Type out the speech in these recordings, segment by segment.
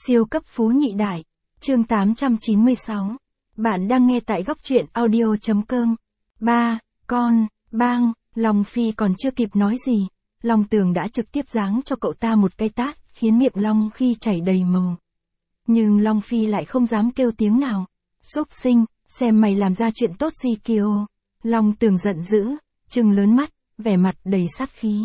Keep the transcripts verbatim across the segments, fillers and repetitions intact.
Siêu cấp phú nhị đại. Chương tám trăm chín mươi sáu. Bạn đang nghe tại góc truyện audio.com. ba. Con, bang, Long Phi còn chưa kịp nói gì. Long Tường đã trực tiếp giáng cho cậu ta một cái tát, khiến miệng Long Phi chảy đầy màu. Nhưng Long Phi lại không dám kêu tiếng nào. Xúc sinh, xem mày làm ra chuyện tốt gì kìa. Long Tường giận dữ, trừng lớn mắt, vẻ mặt đầy sát khí.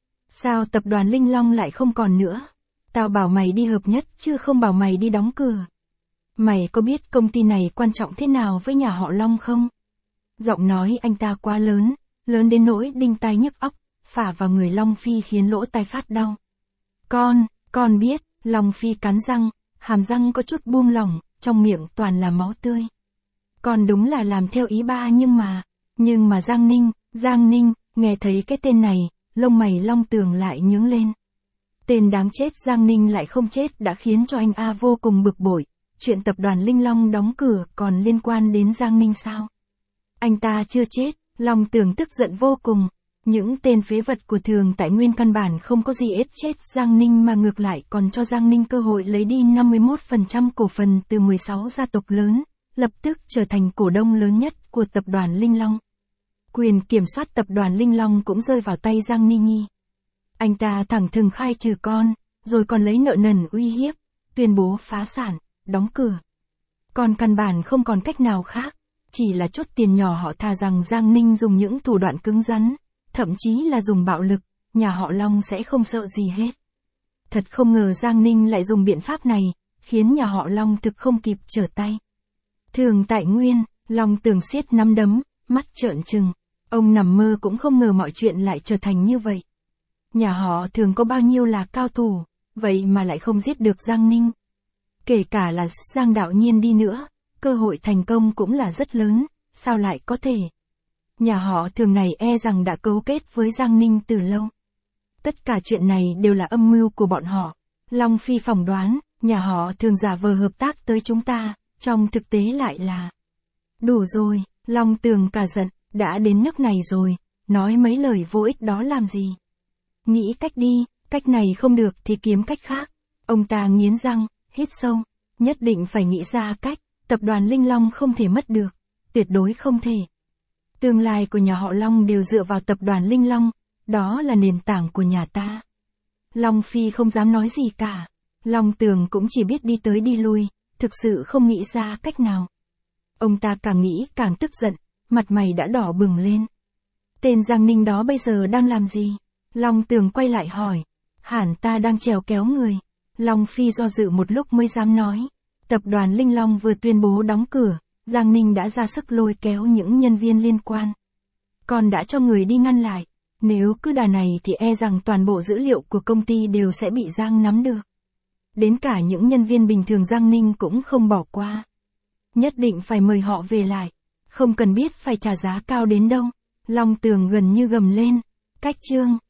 Sao tập đoàn Linh Long lại không còn nữa? Tao bảo mày đi hợp nhất chứ không bảo mày đi đóng cửa. Mày có biết công ty này quan trọng thế nào với nhà họ Long không? Giọng nói anh ta quá lớn, lớn đến nỗi đinh tai nhức óc, phả vào người Long Phi khiến lỗ tai phát đau. Con, con biết, Long Phi cắn răng, hàm răng có chút buông lỏng, trong miệng toàn là máu tươi. Con đúng là làm theo ý ba nhưng mà, nhưng mà Giang Ninh, Giang Ninh, nghe thấy cái tên này, lông mày Long Tường lại nhướng lên. Tên đáng chết Giang Ninh lại không chết đã khiến cho anh A vô cùng bực bội. Chuyện tập đoàn Linh Long đóng cửa còn liên quan đến Giang Ninh sao? Anh ta chưa chết, Long Tường tức giận vô cùng. Những tên phế vật của Thường Tại Nguyên căn bản không có gì ết chết Giang Ninh mà ngược lại còn cho Giang Ninh cơ hội lấy đi năm mươi mốt phần trăm cổ phần từ mười sáu gia tộc lớn, lập tức trở thành cổ đông lớn nhất của tập đoàn Linh Long. Quyền kiểm soát tập đoàn Linh Long cũng rơi vào tay Giang Ninh Nhi. Anh ta thẳng thừng khai trừ con, rồi còn lấy nợ nần uy hiếp, tuyên bố phá sản, đóng cửa. Còn căn bản không còn cách nào khác, chỉ là chốt tiền nhỏ họ thà rằng Giang Ninh dùng những thủ đoạn cứng rắn, thậm chí là dùng bạo lực, nhà họ Long sẽ không sợ gì hết. Thật không ngờ Giang Ninh lại dùng biện pháp này, khiến nhà họ Long thực không kịp trở tay. Thường Tại Nguyên, Long Tường siết nắm đấm, mắt trợn trừng. Ông nằm mơ cũng không ngờ mọi chuyện lại trở thành như vậy. Nhà họ Thường có bao nhiêu là cao thủ, vậy mà lại không giết được Giang Ninh. Kể cả là Giang Đạo Nhiên đi nữa, cơ hội thành công cũng là rất lớn, sao lại có thể. Nhà họ Thường này e rằng đã cấu kết với Giang Ninh từ lâu. Tất cả chuyện này đều là âm mưu của bọn họ. Long Phi phỏng đoán, nhà họ Thường giả vờ hợp tác tới chúng ta, trong thực tế lại là... Đủ rồi, Long Tường cả giận, đã đến nước này rồi, nói mấy lời vô ích đó làm gì. Nghĩ cách đi, cách này không được thì kiếm cách khác. Ông ta nghiến răng, hít sâu, nhất định phải nghĩ ra cách, tập đoàn Linh Long không thể mất được, tuyệt đối không thể. Tương lai của nhà họ Long đều dựa vào tập đoàn Linh Long, đó là nền tảng của nhà ta. Long Phi không dám nói gì cả, Long Tường cũng chỉ biết đi tới đi lui, thực sự không nghĩ ra cách nào. Ông ta càng nghĩ càng tức giận, mặt mày đã đỏ bừng lên. Tên Giang Ninh đó bây giờ đang làm gì? Long Tường quay lại hỏi. Hẳn ta đang trèo kéo người. Long Phi do dự một lúc mới dám nói. Tập đoàn Linh Long vừa tuyên bố đóng cửa, Giang Ninh đã ra sức lôi kéo những nhân viên liên quan. Còn đã cho người đi ngăn lại. Nếu cứ đà này thì e rằng toàn bộ dữ liệu của công ty đều sẽ bị Giang nắm được. Đến cả những nhân viên bình thường Giang Ninh cũng không bỏ qua. Nhất định phải mời họ về lại. Không cần biết phải trả giá cao đến đâu. Long Tường gần như gầm lên. Cách chương.